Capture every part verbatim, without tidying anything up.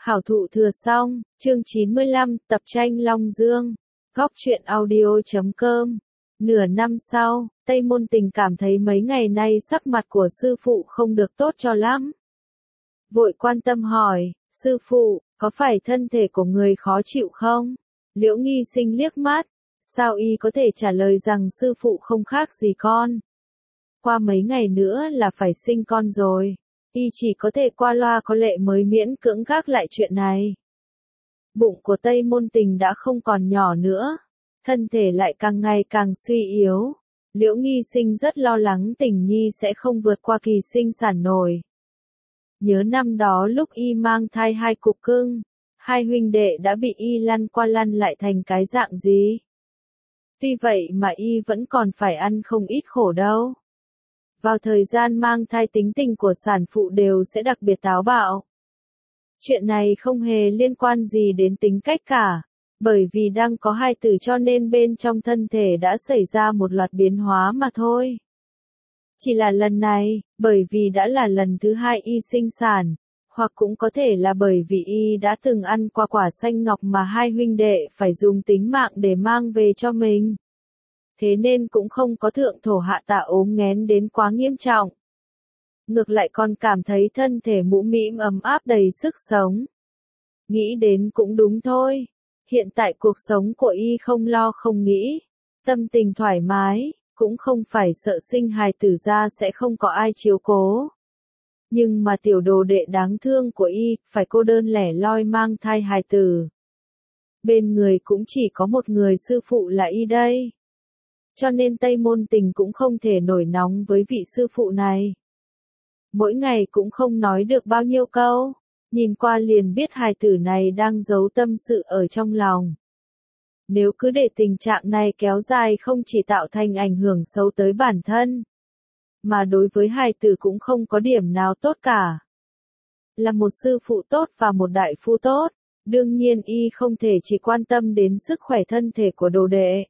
Khảo thụ thừa xong, chương chín mươi lăm, tập tranh Long Dương, góc truyện audio chấm com. Nửa năm sau, Tây Môn Tình cảm thấy mấy ngày nay sắc mặt của sư phụ không được tốt cho lắm. Vội quan tâm hỏi, sư phụ, có phải thân thể của người khó chịu không? Liễu Nghi Sinh liếc mắt, sao y có thể trả lời rằng sư phụ không khác gì con? Qua mấy ngày nữa là phải sinh con rồi. Y chỉ có thể qua loa có lệ mới miễn cưỡng gác lại chuyện này. Bụng của Tây Môn Tình đã không còn nhỏ nữa, thân thể lại càng ngày càng suy yếu. Liễu Nghi Sinh rất lo lắng Tình Nhi sẽ không vượt qua kỳ sinh sản nổi. Nhớ năm đó lúc y mang thai hai cục cưng, hai huynh đệ đã bị y lăn qua lăn lại thành cái dạng gì. Tuy vậy mà y vẫn còn phải ăn không ít khổ đâu. Vào thời gian mang thai tính tình của sản phụ đều sẽ đặc biệt táo bạo. Chuyện này không hề liên quan gì đến tính cách cả, bởi vì đang có hai tử cho nên bên trong thân thể đã xảy ra một loạt biến hóa mà thôi. Chỉ là lần này, bởi vì đã là lần thứ hai y sinh sản, hoặc cũng có thể là bởi vì y đã từng ăn qua quả xanh ngọc mà hai huynh đệ phải dùng tính mạng để mang về cho mình. Thế nên cũng không có thượng thổ hạ tả ốm nghén đến quá nghiêm trọng. Ngược lại còn cảm thấy thân thể mũm mĩm ấm áp đầy sức sống. Nghĩ đến cũng đúng thôi. Hiện tại cuộc sống của y không lo không nghĩ. Tâm tình thoải mái, cũng không phải sợ sinh hài tử ra sẽ không có ai chiếu cố. Nhưng mà tiểu đồ đệ đáng thương của y, phải cô đơn lẻ loi mang thai hài tử. Bên người cũng chỉ có một người sư phụ là y đây. Cho nên Tây Môn Tình cũng không thể nổi nóng với vị sư phụ này. Mỗi ngày cũng không nói được bao nhiêu câu, nhìn qua liền biết hài tử này đang giấu tâm sự ở trong lòng. Nếu cứ để tình trạng này kéo dài không chỉ tạo thành ảnh hưởng xấu tới bản thân, mà đối với hài tử cũng không có điểm nào tốt cả. Là một sư phụ tốt và một đại phu tốt, đương nhiên y không thể chỉ quan tâm đến sức khỏe thân thể của đồ đệ.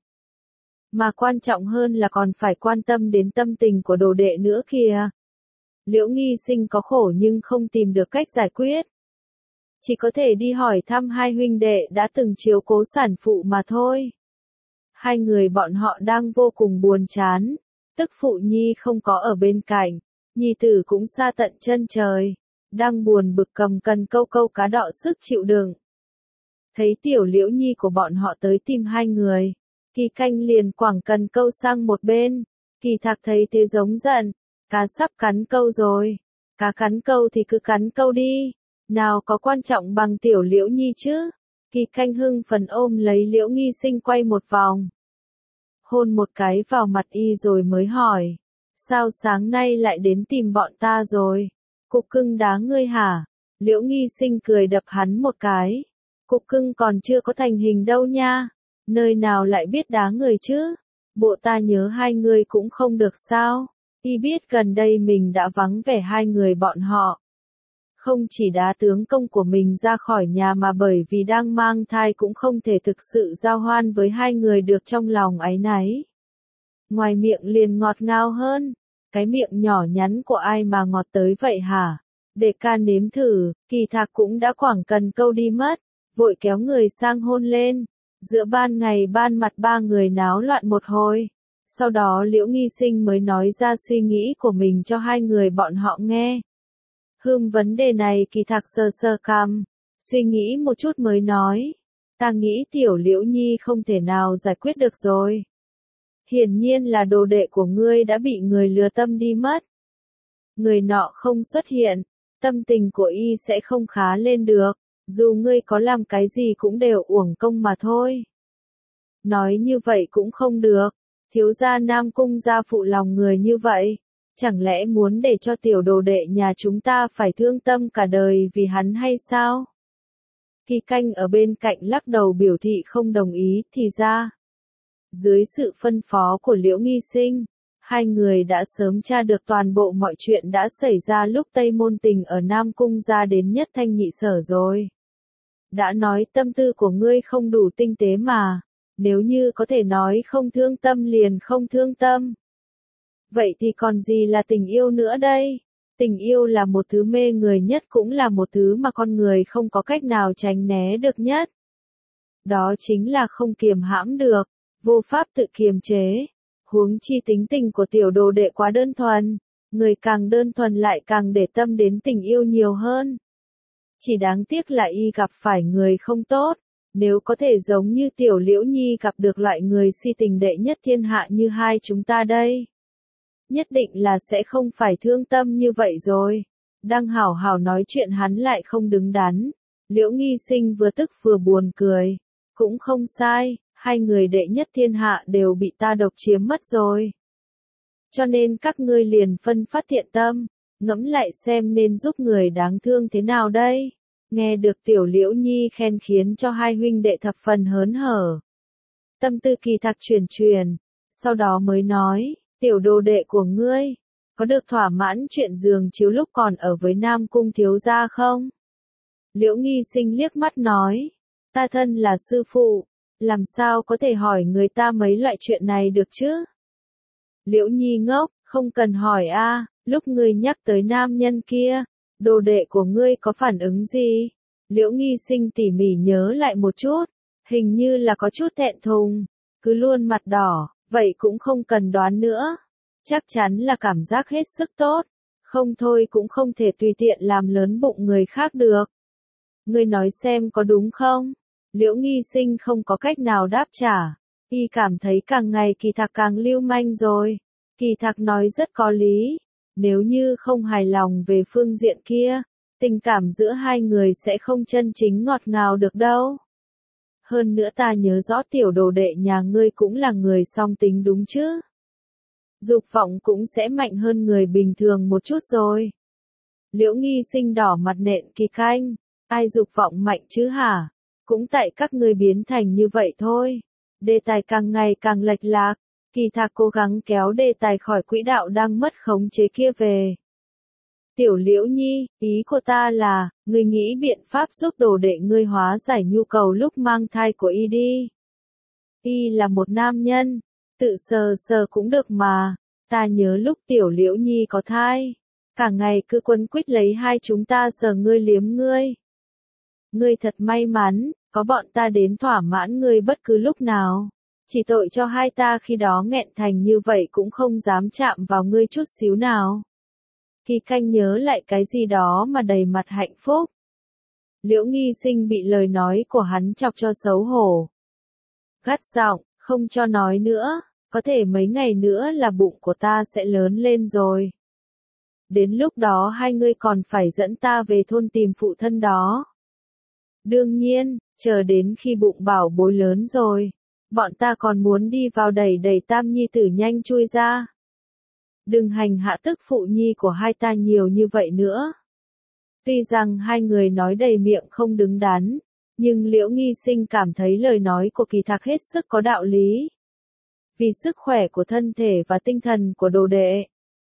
Mà quan trọng hơn là còn phải quan tâm đến tâm tình của đồ đệ nữa kìa. Liễu Nghi Sinh có khổ nhưng không tìm được cách giải quyết. Chỉ có thể đi hỏi thăm hai huynh đệ đã từng chiếu cố sản phụ mà thôi. Hai người bọn họ đang vô cùng buồn chán. Tức phụ nhi không có ở bên cạnh. Nhi tử cũng xa tận chân trời. Đang buồn bực cầm cần câu câu cá đọ sức chịu đựng. Thấy tiểu Liễu Nhi của bọn họ tới tìm hai người. Kỳ Canh liền quẳng cần câu sang một bên. Kỳ Thạc thấy thế giống giận. Cá sắp cắn câu rồi. Cá cắn câu thì cứ cắn câu đi. Nào có quan trọng bằng tiểu Liễu Nhi chứ. Kỳ Canh hưng phấn ôm lấy Liễu Nghi Sinh quay một vòng. Hôn một cái vào mặt y rồi mới hỏi. Sao sáng nay lại đến tìm bọn ta rồi? Cục cưng đá ngươi hả? Liễu Nghi Sinh cười đập hắn một cái. Cục cưng còn chưa có thành hình đâu nha. Nơi nào lại biết đá người chứ? Bộ ta nhớ hai người cũng không được sao? Y biết gần đây mình đã vắng vẻ hai người bọn họ. Không chỉ đá tướng công của mình ra khỏi nhà mà bởi vì đang mang thai cũng không thể thực sự giao hoan với hai người được trong lòng áy náy. Ngoài miệng liền ngọt ngào hơn. Cái miệng nhỏ nhắn của ai mà ngọt tới vậy hả? Để ca nếm thử. Kỳ Thạc cũng đã quẳng cần câu đi mất. Vội kéo người sang hôn lên. Giữa ban ngày ban mặt ba người náo loạn một hồi. Sau đó Liễu Nghi Sinh mới nói ra suy nghĩ của mình cho hai người bọn họ nghe. Hương vấn đề này Kỳ Thạc sơ sơ cằm, suy nghĩ một chút mới nói. Ta nghĩ tiểu Liễu Nhi không thể nào giải quyết được rồi. Hiển nhiên là đồ đệ của ngươi đã bị người lừa tâm đi mất. Người nọ không xuất hiện, tâm tình của y sẽ không khá lên được, dù ngươi có làm cái gì cũng đều uổng công mà thôi. Nói như vậy cũng không được. Thiếu gia Nam Cung gia phụ lòng người như vậy, chẳng lẽ muốn để cho tiểu đồ đệ nhà chúng ta phải thương tâm cả đời vì hắn hay sao? Kỳ Canh ở bên cạnh lắc đầu biểu thị không đồng ý, thì ra. Dưới sự phân phó của Liễu Nghi Sinh, hai người đã sớm tra được toàn bộ mọi chuyện đã xảy ra lúc Tây Môn Tình ở Nam Cung gia đến Nhất Thanh Nhị Sở rồi. Đã nói tâm tư của ngươi không đủ tinh tế mà. Nếu như có thể nói không thương tâm liền không thương tâm. Vậy thì còn gì là tình yêu nữa đây? Tình yêu là một thứ mê người nhất, cũng là một thứ mà con người không có cách nào tránh né được nhất. Đó chính là không kiềm hãm được, vô pháp tự kiềm chế. Huống chi tính tình của tiểu đồ đệ quá đơn thuần, người càng đơn thuần lại càng để tâm đến tình yêu nhiều hơn. Chỉ đáng tiếc là y gặp phải người không tốt, nếu có thể giống như tiểu Liễu Nhi gặp được loại người si tình đệ nhất thiên hạ như hai chúng ta đây. Nhất định là sẽ không phải thương tâm như vậy rồi. Đang hảo hảo nói chuyện hắn lại không đứng đắn. Liễu Nghi Sinh vừa tức vừa buồn cười. Cũng không sai, hai người đệ nhất thiên hạ đều bị ta độc chiếm mất rồi. Cho nên các ngươi liền phân phát thiện tâm, ngẫm lại xem nên giúp người đáng thương thế nào đây. Nghe được tiểu Liễu Nhi khen khiến cho hai huynh đệ thập phần hớn hở. Tâm tư Kỳ Thạc truyền truyền, sau đó mới nói, tiểu đồ đệ của ngươi, có được thỏa mãn chuyện giường chiếu lúc còn ở với Nam Cung thiếu gia không? Liễu Nghi Sinh liếc mắt nói, ta thân là sư phụ, làm sao có thể hỏi người ta mấy loại chuyện này được chứ? Liễu Nhi ngốc, không cần hỏi a, lúc ngươi nhắc tới nam nhân kia, đồ đệ của ngươi có phản ứng gì? Liễu Nghi Sinh tỉ mỉ nhớ lại một chút, hình như là có chút thẹn thùng, cứ luôn mặt đỏ, vậy cũng không cần đoán nữa. Chắc chắn là cảm giác hết sức tốt, không thôi cũng không thể tùy tiện làm lớn bụng người khác được. Ngươi nói xem có đúng không? Liễu Nghi Sinh không có cách nào đáp trả, y cảm thấy càng ngày Kỳ Thạc càng lưu manh rồi. Kỳ Thạc nói rất có lý, nếu như không hài lòng về phương diện kia, tình cảm giữa hai người sẽ không chân chính ngọt ngào được đâu. Hơn nữa ta nhớ rõ tiểu đồ đệ nhà ngươi cũng là người song tính đúng chứ? Dục vọng cũng sẽ mạnh hơn người bình thường một chút rồi. Liễu Nghi Sinh đỏ mặt nện Kỳ Khanh, ai dục vọng mạnh chứ hả? Cũng tại các ngươi biến thành như vậy thôi. Đề tài càng ngày càng lệch lạc, Kỳ Thạc cố gắng kéo đề tài khỏi quỹ đạo đang mất khống chế kia về. Tiểu Liễu Nhi, ý của ta là, ngươi nghĩ biện pháp giúp đồ đệ ngươi hóa giải nhu cầu lúc mang thai của y đi. Y là một nam nhân, tự sờ sờ cũng được mà, ta nhớ lúc tiểu Liễu Nhi có thai, cả ngày cứ quấn quýt lấy hai chúng ta sờ ngươi liếm ngươi. Ngươi thật may mắn, có bọn ta đến thỏa mãn ngươi bất cứ lúc nào. Chỉ tội cho hai ta khi đó nghẹn thành như vậy cũng không dám chạm vào ngươi chút xíu nào. Kỳ Khanh nhớ lại cái gì đó mà đầy mặt hạnh phúc. Liễu Nghi Sinh bị lời nói của hắn chọc cho xấu hổ. Gắt giọng, không cho nói nữa, có thể mấy ngày nữa là bụng của ta sẽ lớn lên rồi. Đến lúc đó hai ngươi còn phải dẫn ta về thôn tìm phụ thân đó. Đương nhiên, chờ đến khi bụng bảo bối lớn rồi, bọn ta còn muốn đi vào đẩy đẩy tam nhi tử nhanh chui ra. Đừng hành hạ tức phụ nhi của hai ta nhiều như vậy nữa. Tuy rằng hai người nói đầy miệng không đứng đắn, nhưng Liễu Nghi Sinh cảm thấy lời nói của Kỳ Thạc hết sức có đạo lý. Vì sức khỏe của thân thể và tinh thần của đồ đệ,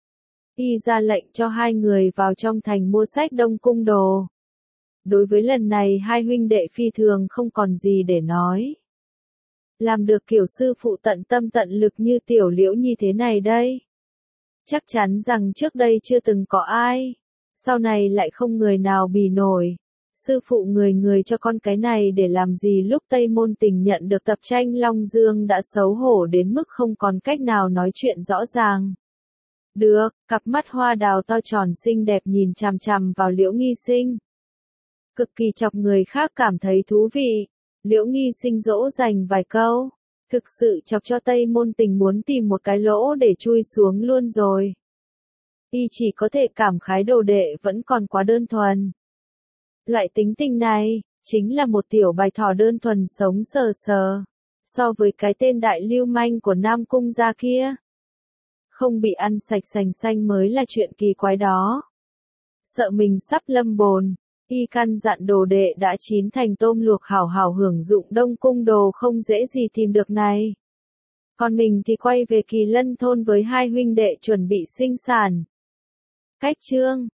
y ra lệnh cho hai người vào trong thành mua sách Đông Cung đồ. Đối với lần này hai huynh đệ phi thường không còn gì để nói. Làm được kiểu sư phụ tận tâm tận lực như tiểu Liễu Nhi thế này đây. Chắc chắn rằng trước đây chưa từng có ai, sau này lại không người nào bì nổi. Sư phụ người người cho con cái này để làm gì lúc Tây Môn Tình nhận được tập tranh Long Dương đã xấu hổ đến mức không còn cách nào nói chuyện rõ ràng. Được, cặp mắt hoa đào to tròn xinh đẹp nhìn chằm chằm vào Liễu Nghi Sinh. Cực kỳ chọc người khác cảm thấy thú vị. Liễu Nghi Sinh dỗ dành vài câu, thực sự chọc cho Tây Môn Tình muốn tìm một cái lỗ để chui xuống luôn rồi. Y chỉ có thể cảm khái đồ đệ vẫn còn quá đơn thuần. Loại tính tình này, chính là một tiểu bạch thỏ đơn thuần sống sờ sờ, so với cái tên đại lưu manh của Nam Cung gia kia. Không bị ăn sạch sành xanh mới là chuyện kỳ quái đó. Sợ mình sắp lâm bồn, y căn dặn đồ đệ đã chín thành tôm luộc hảo hảo hưởng dụng Đông Cung đồ không dễ gì tìm được này. Còn mình thì quay về Kỳ Lân thôn với hai huynh đệ chuẩn bị sinh sản. Cách chương